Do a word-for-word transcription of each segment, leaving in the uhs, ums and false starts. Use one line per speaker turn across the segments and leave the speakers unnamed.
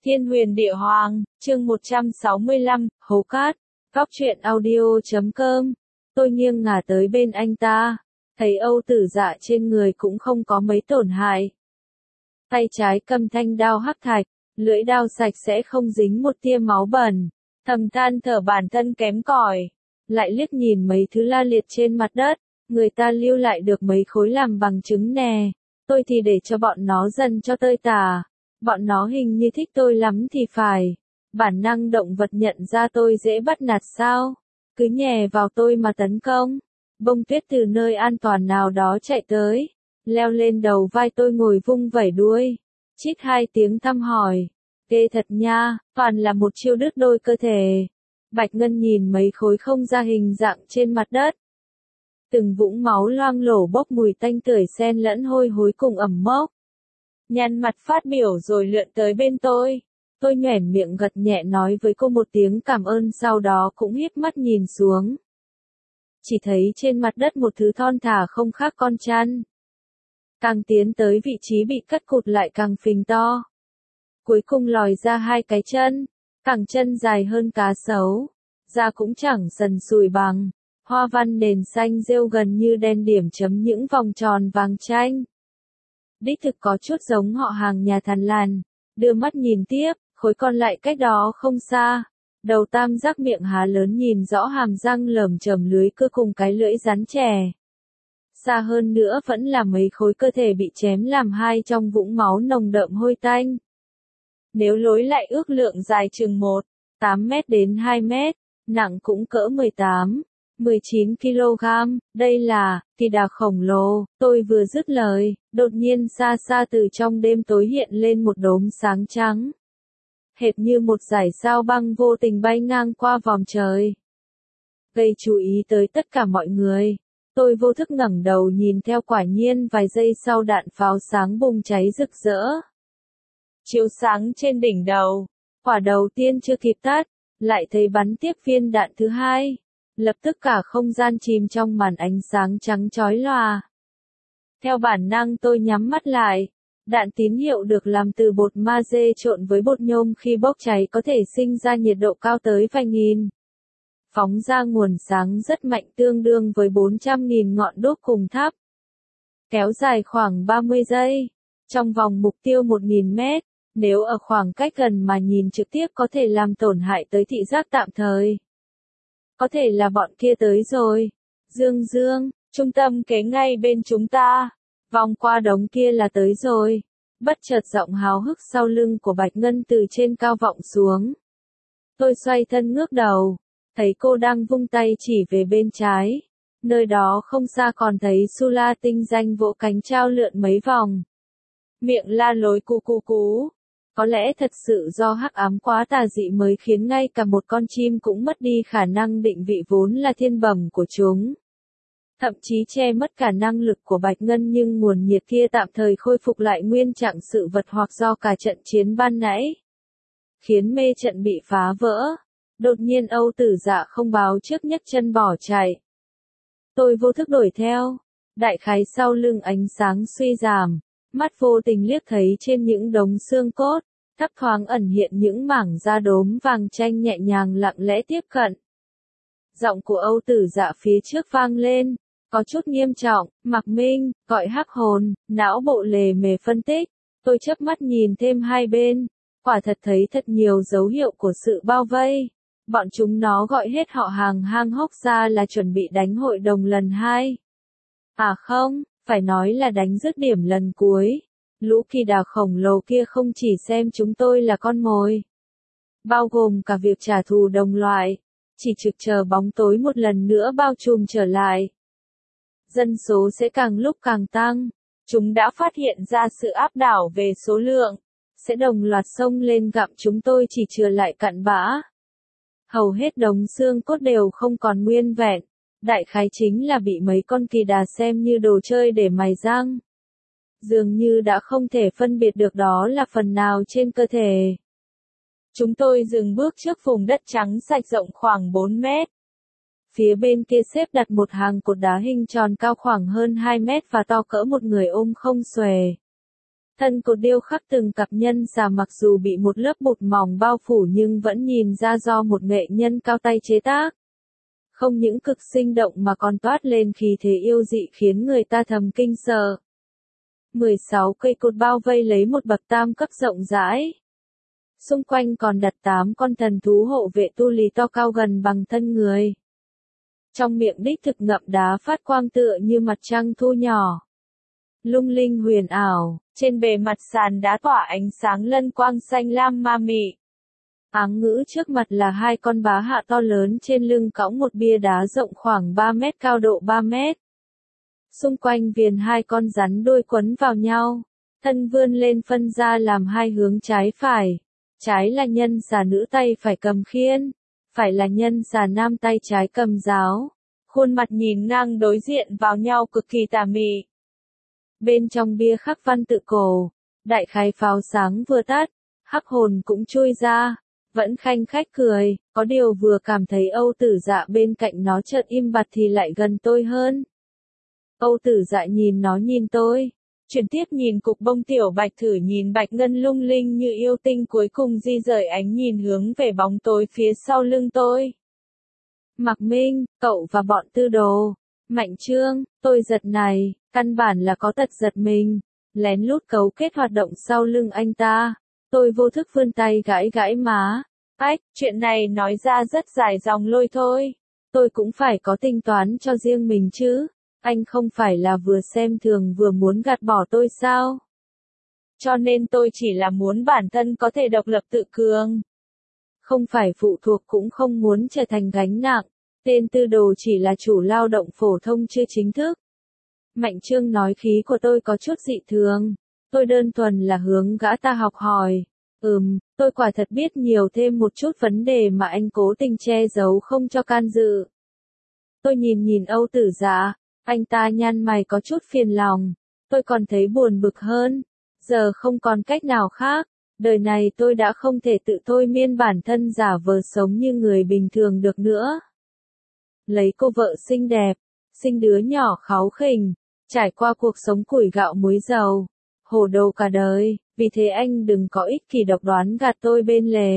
Thiên huyền địa hoàng, chương một trăm sáu mươi lăm, Hố Cát, Góc truyện audio chấm com. Tôi nghiêng ngả tới bên anh ta, thấy Âu Tử Dạ trên người cũng không có mấy tổn hại. Tay trái cầm thanh đao hắc thạch, lưỡi đao sạch sẽ không dính một tia máu bẩn, thầm than thở bản thân kém cỏi, lại liếc nhìn mấy thứ la liệt trên mặt đất, người ta lưu lại được mấy khối làm bằng chứng nè, tôi thì để cho bọn nó dần cho tơi tả. Bọn nó hình như thích tôi lắm thì phải. Bản năng động vật nhận ra tôi dễ bắt nạt sao? Cứ nhè vào tôi mà tấn công. Bông tuyết từ nơi an toàn nào đó chạy tới. Leo lên đầu vai tôi ngồi vung vẩy đuôi. Chít hai tiếng thăm hỏi. Ghê thật nha, toàn là một chiêu đứt đôi cơ thể. Bạch Ngân nhìn mấy khối không ra hình dạng trên mặt đất. Từng vũng máu loang lổ bốc mùi tanh tưởi xen lẫn hôi hối cùng ẩm mốc. Nhăn mặt phát biểu rồi lượn tới bên tôi. Tôi nhoẻn miệng gật nhẹ nói với cô một tiếng cảm ơn, sau đó cũng híp mắt nhìn xuống. Chỉ thấy trên mặt đất một thứ thon thả không khác con chăn. Càng tiến tới vị trí bị cắt cụt lại càng phình to. Cuối cùng lòi ra hai cái chân, cẳng chân dài hơn cá sấu. Da cũng chẳng sần sùi bằng. Hoa văn nền xanh rêu gần như đen điểm chấm những vòng tròn vàng chanh. Đích thực có chút giống họ hàng nhà Thằn Lằn. Đưa mắt nhìn tiếp, khối còn lại cách đó không xa. Đầu tam giác miệng há lớn nhìn rõ hàm răng lởm chởm lưới cơ cùng cái lưỡi rắn chè. Xa hơn nữa vẫn là mấy khối cơ thể bị chém làm hai trong vũng máu nồng đậm hôi tanh. Nếu lối lại ước lượng dài chừng một phẩy tám mét đến hai mét, nặng cũng cỡ mười tám, mười chín ki lô gam, đây là kỳ đà khổng lồ. Tôi vừa dứt lời, đột nhiên xa xa từ trong đêm tối hiện lên một đốm sáng trắng. Hệt như một dải sao băng vô tình bay ngang qua vòm trời. Gây chú ý tới tất cả mọi người. Tôi vô thức ngẩng đầu nhìn theo, quả nhiên vài giây sau đạn pháo sáng bùng cháy rực rỡ. Chiếu sáng trên đỉnh đầu, quả đầu tiên chưa kịp tắt, lại thấy bắn tiếp viên đạn thứ hai. Lập tức cả không gian chìm trong màn ánh sáng trắng chói lòa. Theo bản năng tôi nhắm mắt lại. Đạn tín hiệu được làm từ bột magie trộn với bột nhôm, khi bốc cháy có thể sinh ra nhiệt độ cao tới vài nghìn. Phóng ra nguồn sáng rất mạnh, tương đương với bốn trăm nghìn ngọn đuốc cùng thắp. Kéo dài khoảng ba mươi giây. Trong vòng mục tiêu một nghìn mét. Nếu ở khoảng cách gần mà nhìn trực tiếp có thể làm tổn hại tới thị giác tạm thời. Có thể là bọn kia tới rồi. Dương Dương, trung tâm kế ngay bên chúng ta. Vòng qua đống kia là tới rồi. Bất chợt giọng háo hức sau lưng của Bạch Ngân từ trên cao vọng xuống. Tôi xoay thân ngước đầu. Thấy cô đang vung tay chỉ về bên trái. Nơi đó không xa còn thấy Sula tinh danh vỗ cánh trao lượn mấy vòng. Miệng la lối cu cu cú. Có lẽ thật sự do hắc ám quá tà dị mới khiến ngay cả một con chim cũng mất đi khả năng định vị vốn là thiên bẩm của chúng. Thậm chí che mất cả năng lực của Bạch Ngân, nhưng nguồn nhiệt kia tạm thời khôi phục lại nguyên trạng sự vật, hoặc do cả trận chiến ban nãy khiến mê trận bị phá vỡ. Đột nhiên Âu Tử Dạ không báo trước nhấc chân bỏ chạy. Tôi vô thức đuổi theo. Đại khái sau lưng ánh sáng suy giảm. Mắt vô tình liếc thấy trên những đống xương cốt, thấp thoáng ẩn hiện những mảng da đốm vàng chanh nhẹ nhàng lặng lẽ tiếp cận. Giọng của Âu Tử Dạ phía trước vang lên, có chút nghiêm trọng, Mạc Minh, gọi hắc hồn, não bộ lề mề phân tích. Tôi chớp mắt nhìn thêm hai bên, quả thật thấy thật nhiều dấu hiệu của sự bao vây. Bọn chúng nó gọi hết họ hàng hang hốc ra là chuẩn bị đánh hội đồng lần hai. À không, phải nói là đánh dứt điểm lần cuối. Lũ kỳ đà khổng lồ kia không chỉ xem chúng tôi là con mồi, bao gồm cả việc trả thù đồng loại, chỉ trực chờ bóng tối một lần nữa bao trùm trở lại. Dân số sẽ càng lúc càng tăng. Chúng đã phát hiện ra sự áp đảo về số lượng, sẽ đồng loạt xông lên gặm chúng tôi chỉ chừa lại cặn bã. Hầu hết đống xương cốt đều không còn nguyên vẹn. Đại khái chính là bị mấy con kỳ đà xem như đồ chơi để mài răng. Dường như đã không thể phân biệt được đó là phần nào trên cơ thể. Chúng tôi dừng bước trước vùng đất trắng sạch rộng khoảng bốn mét. Phía bên kia xếp đặt một hàng cột đá hình tròn cao khoảng hơn hai mét và to cỡ một người ôm không xuề. Thân cột điêu khắc từng cặp nhân xà mặc dù bị một lớp bột mỏng bao phủ nhưng vẫn nhìn ra do một nghệ nhân cao tay chế tác. Không những cực sinh động mà còn toát lên khí thế yêu dị khiến người ta thầm kinh sợ. mười sáu cây cột bao vây lấy một bậc tam cấp rộng rãi. Xung quanh còn đặt tám con thần thú hộ vệ tu lý to cao gần bằng thân người. Trong miệng đích thực ngậm đá phát quang tựa như mặt trăng thu nhỏ. Lung linh huyền ảo, trên bề mặt sàn đá tỏa ánh sáng lân quang xanh lam ma mị. Áng ngữ trước mặt là hai con bá hạ to lớn trên lưng cõng một bia đá rộng khoảng ba mét cao độ ba mét. Xung quanh viền hai con rắn đuôi quấn vào nhau, thân vươn lên phân ra làm hai hướng trái phải. Trái là nhân xà nữ tay phải cầm khiên, phải là nhân xà nam tay trái cầm giáo. Khuôn mặt nhìn ngang đối diện vào nhau cực kỳ tà mị. Bên trong bia khắc văn tự cổ, đại khái pháo sáng vừa tắt, hắc hồn cũng chui ra, vẫn khanh khách cười, có điều vừa cảm thấy Âu Tử Dạ bên cạnh nó chợt im bặt thì lại gần tôi hơn. Âu Tử Dạ nhìn nó nhìn tôi, chuyển tiếp nhìn cục bông tiểu bạch thử nhìn bạch ngân lung linh như yêu tinh cuối cùng di rời ánh nhìn hướng về bóng tối phía sau lưng tôi. Mạc Minh, cậu và bọn tư đồ, Mạnh Trương, tôi giật này, căn bản là có tật giật mình, lén lút cấu kết hoạt động sau lưng anh ta. Tôi vô thức vươn tay gãi gãi má. Ách, chuyện này nói ra rất dài dòng lôi thôi. Tôi cũng phải có tính toán cho riêng mình chứ. Anh không phải là vừa xem thường vừa muốn gạt bỏ tôi sao? Cho nên tôi chỉ là muốn bản thân có thể độc lập tự cường. Không phải phụ thuộc cũng không muốn trở thành gánh nặng. Tên tư đồ chỉ là chủ lao động phổ thông chưa chính thức. Mạnh Trương nói khí của tôi có chút dị thường. Tôi đơn thuần là hướng gã ta học hỏi. Ừm, tôi quả thật biết nhiều thêm một chút vấn đề mà anh cố tình che giấu không cho can dự. Tôi nhìn nhìn Âu Tử Dạ, anh ta nhăn mày có chút phiền lòng. Tôi còn thấy buồn bực hơn. Giờ không còn cách nào khác. Đời này tôi đã không thể tự thôi miên bản thân giả vờ sống như người bình thường được nữa. Lấy cô vợ xinh đẹp, sinh đứa nhỏ kháu khỉnh, trải qua cuộc sống củi gạo muối dầu, hồ đồ cả đời, vì thế anh đừng có ích kỷ độc đoán gạt tôi bên lề.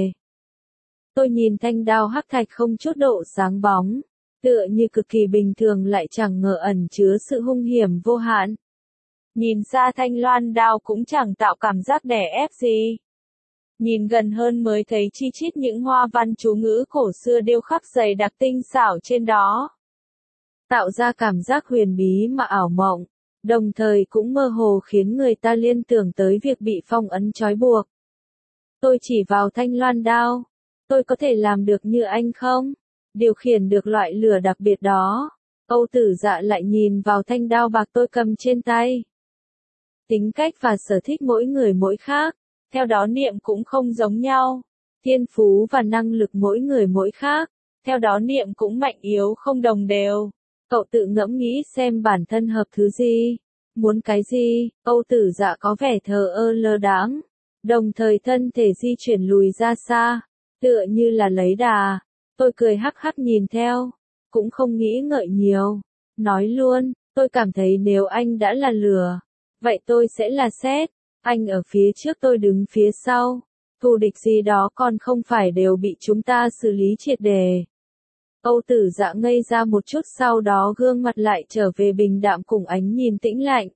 Tôi nhìn thanh đao hắc thạch không chút độ sáng bóng, tựa như cực kỳ bình thường lại chẳng ngờ ẩn chứa sự hung hiểm vô hạn. Nhìn xa thanh loan đao cũng chẳng tạo cảm giác đè ép gì. Nhìn gần hơn mới thấy chi chít những hoa văn chú ngữ cổ xưa điêu khắc dày đặc tinh xảo trên đó. Tạo ra cảm giác huyền bí mà ảo mộng, đồng thời cũng mơ hồ khiến người ta liên tưởng tới việc bị phong ấn trói buộc. Tôi chỉ vào thanh loan đao. Tôi có thể làm được như anh không? Điều khiển được loại lửa đặc biệt đó. Âu Tử Dạ lại nhìn vào thanh đao bạc tôi cầm trên tay. Tính cách và sở thích mỗi người mỗi khác. Theo đó niệm cũng không giống nhau. Thiên phú và năng lực mỗi người mỗi khác. Theo đó niệm cũng mạnh yếu không đồng đều. Cậu tự ngẫm nghĩ xem bản thân hợp thứ gì, muốn cái gì. Âu Tử Dạ có vẻ thờ ơ lơ đãng, đồng thời thân thể di chuyển lùi ra xa, tựa như là lấy đà. Tôi cười hắc hắc nhìn theo, cũng không nghĩ ngợi nhiều. Nói luôn, tôi cảm thấy nếu anh đã là lửa, vậy tôi sẽ là sét. Anh ở phía trước tôi đứng phía sau. Thù địch gì đó còn không phải đều bị chúng ta xử lý triệt đề. Âu Tử Dạ ngây ra một chút sau đó gương mặt lại trở về bình đạm cùng ánh nhìn tĩnh lạnh.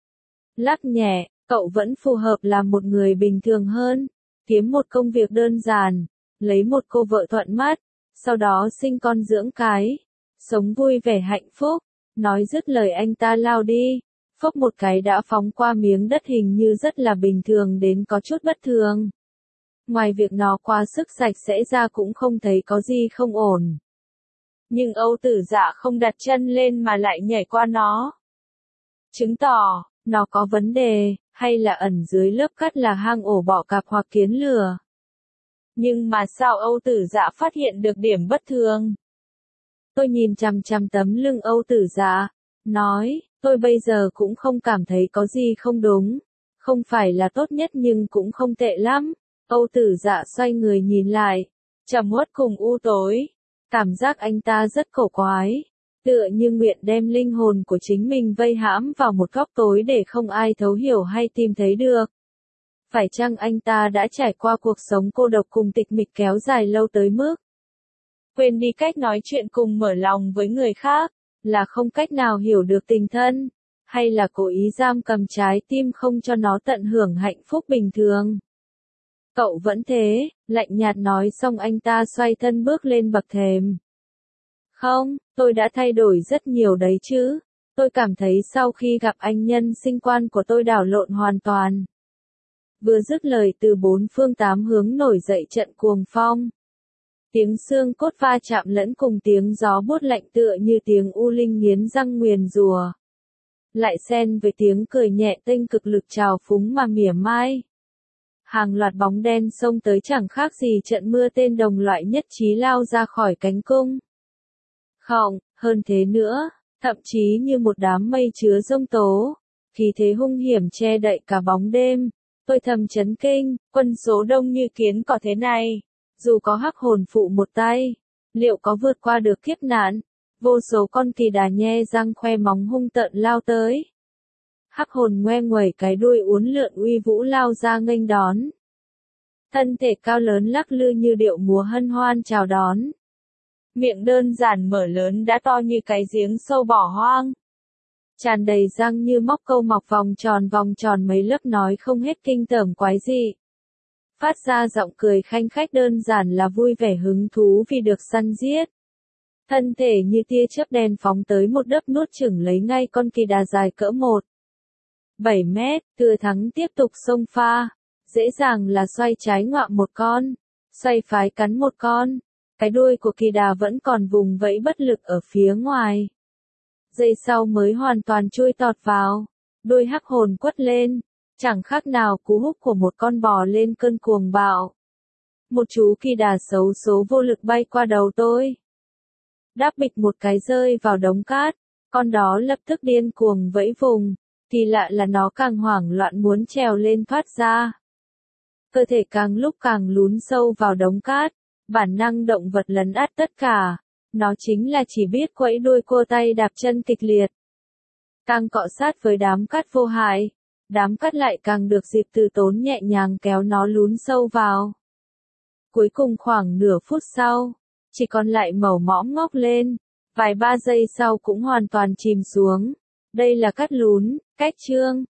Lắc nhẹ, cậu vẫn phù hợp làm một người bình thường hơn. Kiếm một công việc đơn giản, lấy một cô vợ thuận mắt, sau đó sinh con dưỡng cái, sống vui vẻ hạnh phúc. Nói dứt lời anh ta lao đi, phốc một cái đã phóng qua miếng đất hình như rất là bình thường đến có chút bất thường. Ngoài việc nó quá sức sạch sẽ ra cũng không thấy có gì không ổn. Nhưng Âu Tử Dạ không đặt chân lên mà lại nhảy qua nó. Chứng tỏ, nó có vấn đề, hay là ẩn dưới lớp cát là hang ổ bọ cạp hoặc kiến lửa. Nhưng mà sao Âu Tử Dạ phát hiện được điểm bất thường? Tôi nhìn chằm chằm tấm lưng Âu Tử Dạ, nói, tôi bây giờ cũng không cảm thấy có gì không đúng. Không phải là tốt nhất nhưng cũng không tệ lắm. Âu Tử Dạ xoay người nhìn lại, trầm uất cùng u tối. Cảm giác anh ta rất cổ quái, tựa như nguyện đem linh hồn của chính mình vây hãm vào một góc tối để không ai thấu hiểu hay tìm thấy được. Phải chăng anh ta đã trải qua cuộc sống cô độc cùng tịch mịch kéo dài lâu tới mức quên đi cách nói chuyện cùng mở lòng với người khác, là không cách nào hiểu được tình thân, hay là cố ý giam cầm trái tim không cho nó tận hưởng hạnh phúc bình thường. Cậu vẫn thế, lạnh nhạt nói xong anh ta xoay thân bước lên bậc thềm. Không, tôi đã thay đổi rất nhiều đấy chứ. Tôi cảm thấy sau khi gặp anh nhân sinh quan của tôi đảo lộn hoàn toàn. Vừa dứt lời từ bốn phương tám hướng nổi dậy trận cuồng phong. Tiếng xương cốt va chạm lẫn cùng tiếng gió buốt lạnh tựa như tiếng u linh nghiến răng nguyền rủa. Lại xen với tiếng cười nhẹ tênh cực lực trào phúng mà mỉa mai. Hàng loạt bóng đen xông tới chẳng khác gì trận mưa tên đồng loại nhất trí lao ra khỏi cánh cung. Không, hơn thế nữa, thậm chí như một đám mây chứa giông tố, khí thế hung hiểm che đậy cả bóng đêm. Tôi thầm chấn kinh, quân số đông như kiến cỏ thế này, dù có hắc hồn phụ một tay, liệu có vượt qua được kiếp nạn? Vô số con kỳ đà nhe răng khoe móng hung tợn lao tới. Hắc hồn ngoe nguẩy cái đuôi uốn lượn uy vũ lao ra nghênh đón. Thân thể cao lớn lắc lư như điệu múa hân hoan chào đón. Miệng đơn giản mở lớn đã to như cái giếng sâu bỏ hoang. Tràn đầy răng như móc câu mọc vòng tròn vòng tròn mấy lớp nói không hết kinh tởm quái dị. Phát ra giọng cười khanh khách đơn giản là vui vẻ hứng thú vì được săn giết. Thân thể như tia chớp đen phóng tới một đớp nuốt chửng lấy ngay con kỳ đà dài cỡ một phẩy bảy mét, thừa thắng tiếp tục xông pha. Dễ dàng là xoay trái ngoạm một con, xoay phái cắn một con. Cái đuôi của kỳ đà vẫn còn vùng vẫy bất lực ở phía ngoài. Giây sau mới hoàn toàn chui tọt vào. Đuôi hắc hồn quất lên, chẳng khác nào cú húc của một con bò lên cơn cuồng bạo. Một chú kỳ đà xấu số vô lực bay qua đầu tôi. Đáp bịch một cái rơi vào đống cát, con đó lập tức điên cuồng vẫy vùng, kỳ lạ là nó càng hoảng loạn muốn trèo lên thoát ra. Cơ thể càng lúc càng lún sâu vào đống cát, bản năng động vật lấn át tất cả, nó chính là chỉ biết quẫy đuôi cua tay đạp chân kịch liệt. Càng cọ sát với đám cát vô hại, đám cát lại càng được dịp từ tốn nhẹ nhàng kéo nó lún sâu vào. Cuối cùng khoảng nửa phút sau, chỉ còn lại màu mõm ngóc lên, vài ba giây sau cũng hoàn toàn chìm xuống. Đây là cát lún, cách chương.